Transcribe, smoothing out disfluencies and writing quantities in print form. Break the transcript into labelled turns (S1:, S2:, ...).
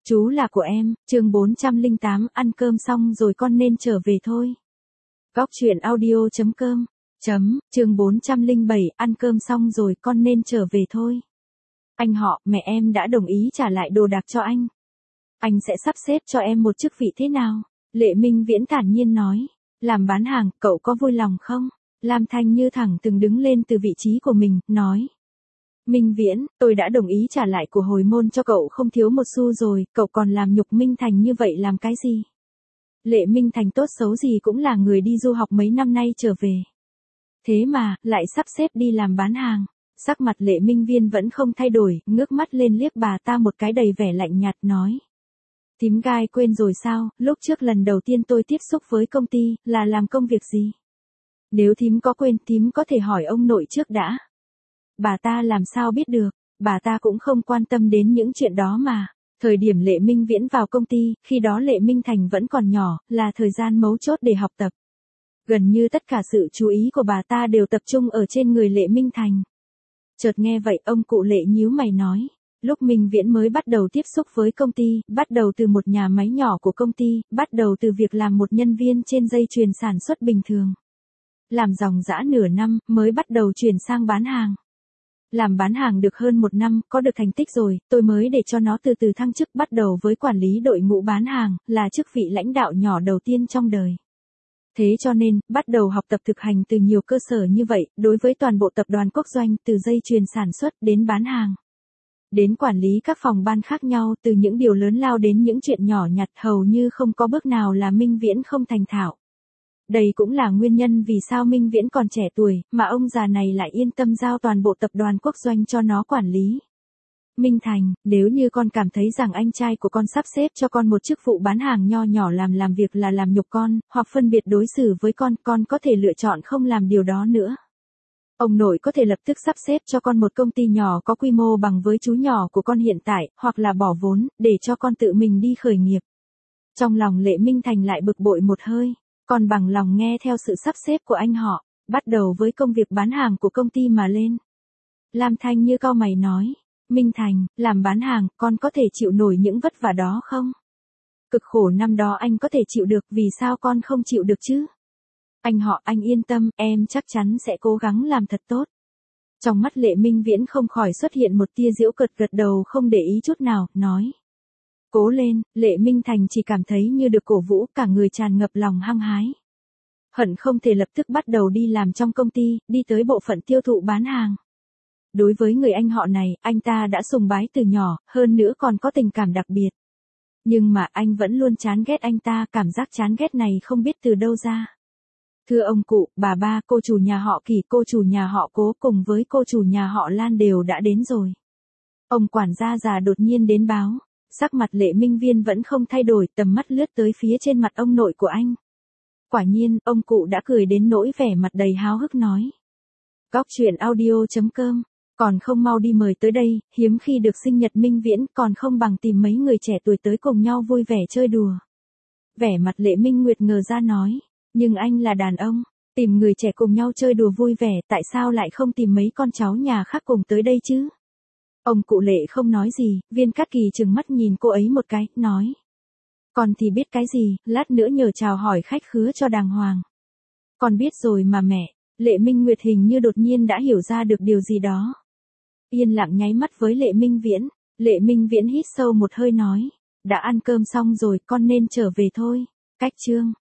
S1: Chú là của em, chương 408, ăn cơm xong rồi con nên trở về thôi. Góc truyện audio.com chương 407, ăn cơm xong rồi con nên trở về thôi. Anh họ, mẹ em đã đồng ý trả lại đồ đạc cho anh. Anh sẽ sắp xếp cho em một chức vị thế nào? Lệ Minh Viễn thản nhiên nói. Làm bán hàng, cậu có vui lòng không? Lam Thanh Như thẳng từng đứng lên từ vị trí của mình, nói. Minh Viễn, tôi đã đồng ý trả lại của hồi môn cho cậu không thiếu một xu rồi, cậu còn làm nhục Minh Thành như vậy làm cái gì? Lệ Minh Thành tốt xấu gì cũng là người đi du học mấy năm nay trở về. Thế mà, lại sắp xếp đi làm bán hàng. Sắc mặt Lệ Minh Viên vẫn không thay đổi, ngước mắt lên liếc bà ta một cái đầy vẻ lạnh nhạt nói. Thím Gai quên rồi sao, lúc trước lần đầu tiên tôi tiếp xúc với công ty, là làm công việc gì? Nếu thím có quên, thím có thể hỏi ông nội trước đã. Bà ta làm sao biết được, bà ta cũng không quan tâm đến những chuyện đó mà. Thời điểm Lệ Minh Viễn vào công ty, khi đó Lệ Minh Thành vẫn còn nhỏ, là thời gian mấu chốt để học tập. Gần như tất cả sự chú ý của bà ta đều tập trung ở trên người Lệ Minh Thành. Chợt nghe vậy ông cụ Lệ nhíu mày nói. Lúc Minh Viễn mới bắt đầu tiếp xúc với công ty, bắt đầu từ một nhà máy nhỏ của công ty, bắt đầu từ việc làm một nhân viên trên dây chuyền sản xuất bình thường. Làm dòng dã nửa năm, mới bắt đầu chuyển sang bán hàng. Làm bán hàng được hơn một năm, có được thành tích rồi, tôi mới để cho nó từ từ thăng chức bắt đầu với quản lý đội ngũ bán hàng, là chức vị lãnh đạo nhỏ đầu tiên trong đời. Thế cho nên, bắt đầu học tập thực hành từ nhiều cơ sở như vậy, đối với toàn bộ tập đoàn quốc doanh, từ dây chuyền sản xuất đến bán hàng. Đến quản lý các phòng ban khác nhau, từ những điều lớn lao đến những chuyện nhỏ nhặt, hầu như không có bước nào là Minh Viễn không thành thạo. Đây cũng là nguyên nhân vì sao Minh Viễn còn trẻ tuổi, mà ông già này lại yên tâm giao toàn bộ tập đoàn quốc doanh cho nó quản lý. Minh Thành, nếu như con cảm thấy rằng anh trai của con sắp xếp cho con một chức vụ bán hàng nho nhỏ làm việc là làm nhục con, hoặc phân biệt đối xử với con có thể lựa chọn không làm điều đó nữa. Ông nội có thể lập tức sắp xếp cho con một công ty nhỏ có quy mô bằng với chú nhỏ của con hiện tại, hoặc là bỏ vốn, để cho con tự mình đi khởi nghiệp. Trong lòng Lệ Minh Thành lại bực bội một hơi, còn bằng lòng nghe theo sự sắp xếp của anh họ, bắt đầu với công việc bán hàng của công ty mà lên. Lam Thanh Như cau mày nói, Minh Thành, làm bán hàng, con có thể chịu nổi những vất vả đó không? Cực khổ năm đó anh có thể chịu được, vì sao con không chịu được chứ? Anh họ, anh yên tâm, em chắc chắn sẽ cố gắng làm thật tốt. Trong mắt Lệ Minh Viễn không khỏi xuất hiện một tia giễu cợt, gật đầu không để ý chút nào, nói. Cố lên, Lệ Minh Thành chỉ cảm thấy như được cổ vũ, cả người tràn ngập lòng hăng hái. Hận không thể lập tức bắt đầu đi làm trong công ty, đi tới bộ phận tiêu thụ bán hàng. Đối với người anh họ này, anh ta đã sùng bái từ nhỏ, hơn nữa còn có tình cảm đặc biệt. Nhưng mà anh vẫn luôn chán ghét anh ta, cảm giác chán ghét này không biết từ đâu ra. Thưa ông cụ, bà ba, cô chủ nhà họ Kỳ, cô chủ nhà họ Cố cùng với cô chủ nhà họ Lan đều đã đến rồi. Ông quản gia già đột nhiên đến báo. Sắc mặt Lệ Minh Viên vẫn không thay đổi, tầm mắt lướt tới phía trên mặt ông nội của anh. Quả nhiên, ông cụ đã cười đến nỗi vẻ mặt đầy háo hức nói. Góc truyện audio.com, còn không mau đi mời tới đây, hiếm khi được sinh nhật Minh Viễn, còn không bằng tìm mấy người trẻ tuổi tới cùng nhau vui vẻ chơi đùa. Vẻ mặt Lệ Minh Nguyệt ngờ ra nói, nhưng anh là đàn ông, tìm người trẻ cùng nhau chơi đùa vui vẻ, tại sao lại không tìm mấy con cháu nhà khác cùng tới đây chứ? Ông cụ Lệ không nói gì, Viên Cát Kỳ trừng mắt nhìn cô ấy một cái, nói. Con thì biết cái gì, lát nữa nhờ chào hỏi khách khứa cho đàng hoàng. Con biết rồi mà mẹ. Lệ Minh Nguyệt hình như đột nhiên đã hiểu ra được điều gì đó. Yên lặng nháy mắt với Lệ Minh Viễn. Lệ Minh Viễn hít sâu một hơi nói. Đã ăn cơm xong rồi, con nên trở về thôi. Cách chương